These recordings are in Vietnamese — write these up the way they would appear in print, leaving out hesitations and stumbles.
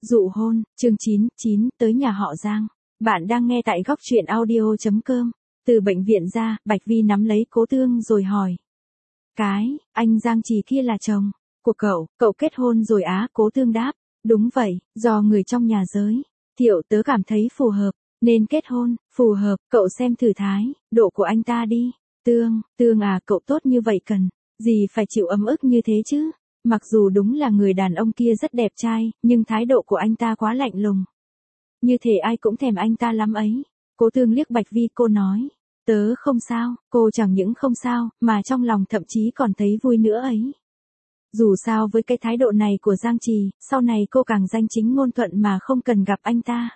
Dụ hôn, chương 9 tới nhà họ Giang. Bạn đang nghe tại góc truyện audio.com. Từ bệnh viện ra, Bạch Vi nắm lấy Cố Tương rồi hỏi. Anh Giang Trì kia là chồng của cậu kết hôn rồi á? Cố Tương đáp. Đúng vậy, do người trong nhà giới thiệu tớ cảm thấy phù hợp, nên kết hôn. Phù hợp, cậu xem thử thái độ của anh ta đi. Tương à, cậu tốt như vậy cần gì phải chịu ấm ức như thế chứ? Mặc dù đúng là người đàn ông kia rất đẹp trai, nhưng thái độ của anh ta quá lạnh lùng. Như thể ai cũng thèm anh ta lắm ấy. Cố Tương liếc Bạch Vi, cô nói. Tớ không sao, cô chẳng những không sao, mà trong lòng thậm chí còn thấy vui nữa ấy. Dù sao với cái thái độ này của Giang Trì, sau này cô càng danh chính ngôn thuận mà không cần gặp anh ta.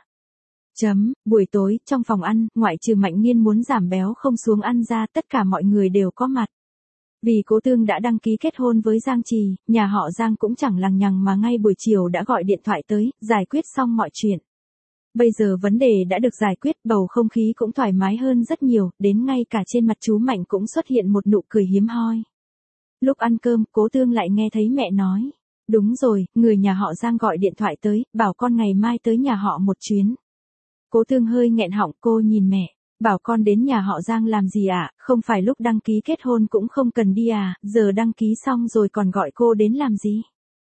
Buổi tối, trong phòng ăn, ngoại trừ Mạnh Nghiên muốn giảm béo không xuống ăn ra, tất cả mọi người đều có mặt. Vì Cố Tương đã đăng ký kết hôn với Giang Trì, nhà họ Giang cũng chẳng lằng nhằng mà ngay buổi chiều đã gọi điện thoại tới, giải quyết xong mọi chuyện. Bây giờ vấn đề đã được giải quyết, bầu không khí cũng thoải mái hơn rất nhiều, đến ngay cả trên mặt chú Mạnh cũng xuất hiện một nụ cười hiếm hoi. Lúc ăn cơm, Cố Tương lại nghe thấy mẹ nói. Đúng rồi, người nhà họ Giang gọi điện thoại tới, bảo con ngày mai tới nhà họ một chuyến. Cố Tương hơi nghẹn họng, cô nhìn mẹ. Bảo con đến nhà họ Giang làm gì ạ? Không phải lúc đăng ký kết hôn cũng không cần đi à? Giờ đăng ký xong rồi còn gọi cô đến làm gì?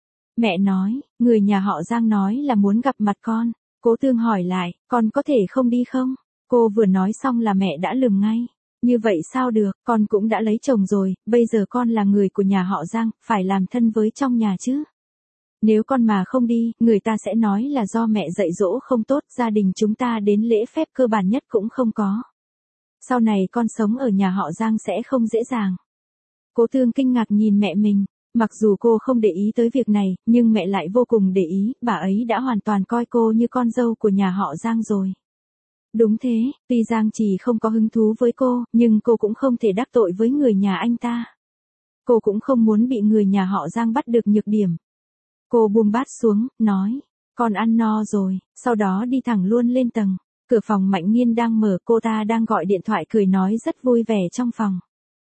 Mẹ nói, người nhà họ Giang nói là muốn gặp mặt con. Cố Tương hỏi lại, con có thể không đi không? Cô vừa nói xong là mẹ đã lườm ngay. Như vậy sao được, con cũng đã lấy chồng rồi, bây giờ con là người của nhà họ Giang, phải làm thân với trong nhà chứ. Nếu con mà không đi, người ta sẽ nói là do mẹ dạy dỗ không tốt, gia đình chúng ta đến lễ phép cơ bản nhất cũng không có. Sau này con sống ở nhà họ Giang sẽ không dễ dàng. Cố Tương kinh ngạc nhìn mẹ mình, mặc dù cô không để ý tới việc này, nhưng mẹ lại vô cùng để ý, bà ấy đã hoàn toàn coi cô như con dâu của nhà họ Giang rồi. Đúng thế, tuy Giang Trì không có hứng thú với cô, nhưng cô cũng không thể đắc tội với người nhà anh ta. Cô cũng không muốn bị người nhà họ Giang bắt được nhược điểm. Cô buông bát xuống, nói, con ăn no rồi, sau đó đi thẳng luôn lên tầng. Cửa phòng Mạnh Nghiên đang mở, cô ta đang gọi điện thoại cười nói rất vui vẻ trong phòng.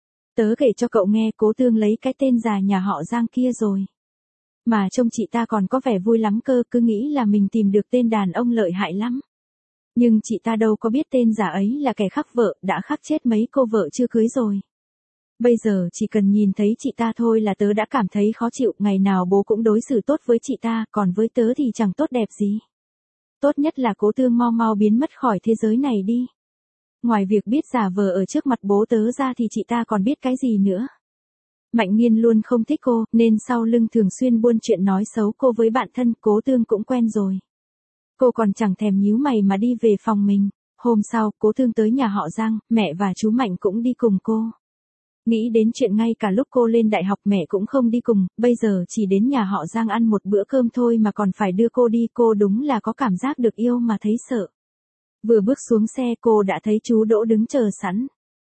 Tớ kể cho cậu nghe, Cố Tương lấy cái tên già nhà họ Giang kia rồi. Mà trông chị ta còn có vẻ vui lắm cơ, cứ nghĩ là mình tìm được tên đàn ông lợi hại lắm. Nhưng chị ta đâu có biết tên giả ấy là kẻ khắc vợ, đã khắc chết mấy cô vợ chưa cưới rồi. Bây giờ chỉ cần nhìn thấy chị ta thôi là tớ đã cảm thấy khó chịu, ngày nào bố cũng đối xử tốt với chị ta, còn với tớ thì chẳng tốt đẹp gì. Tốt nhất là Cố Tương mau biến mất khỏi thế giới này đi. Ngoài việc biết giả vờ ở trước mặt bố tớ ra thì chị ta còn biết cái gì nữa. Mạnh Nghiên luôn không thích cô, nên sau lưng thường xuyên buôn chuyện nói xấu cô với bạn thân. Cố Tương cũng quen rồi. Cô còn chẳng thèm nhíu mày mà đi về phòng mình. Hôm sau, Cố Tương tới nhà họ Giang, mẹ và chú Mạnh cũng đi cùng cô. Nghĩ đến chuyện ngay cả lúc cô lên đại học mẹ cũng không đi cùng, bây giờ chỉ đến nhà họ Giang ăn một bữa cơm thôi mà còn phải đưa cô đi, cô đúng là có cảm giác được yêu mà thấy sợ. Vừa bước xuống xe cô đã thấy chú Đỗ đứng chờ sẵn.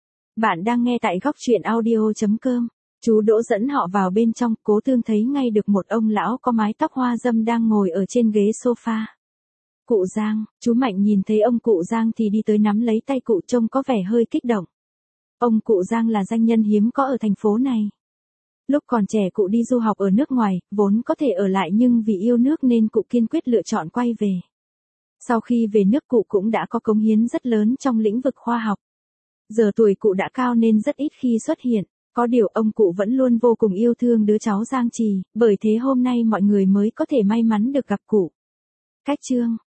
Bạn đang nghe tại góc truyện audio.com. Chú Đỗ dẫn họ vào bên trong, Cố Tương thấy ngay được một ông lão có mái tóc hoa râm đang ngồi ở trên ghế sofa. Cụ Giang, chú Mạnh nhìn thấy ông cụ Giang thì đi tới nắm lấy tay cụ, trông có vẻ hơi kích động. Ông cụ Giang là danh nhân hiếm có ở thành phố này. Lúc còn trẻ cụ đi du học ở nước ngoài, vốn có thể ở lại nhưng vì yêu nước nên cụ kiên quyết lựa chọn quay về. Sau khi về nước cụ cũng đã có cống hiến rất lớn trong lĩnh vực khoa học. Giờ tuổi cụ đã cao nên rất ít khi xuất hiện. Có điều ông cụ vẫn luôn vô cùng yêu thương đứa cháu Giang Trì, bởi thế hôm nay mọi người mới có thể may mắn được gặp cụ. Cách chương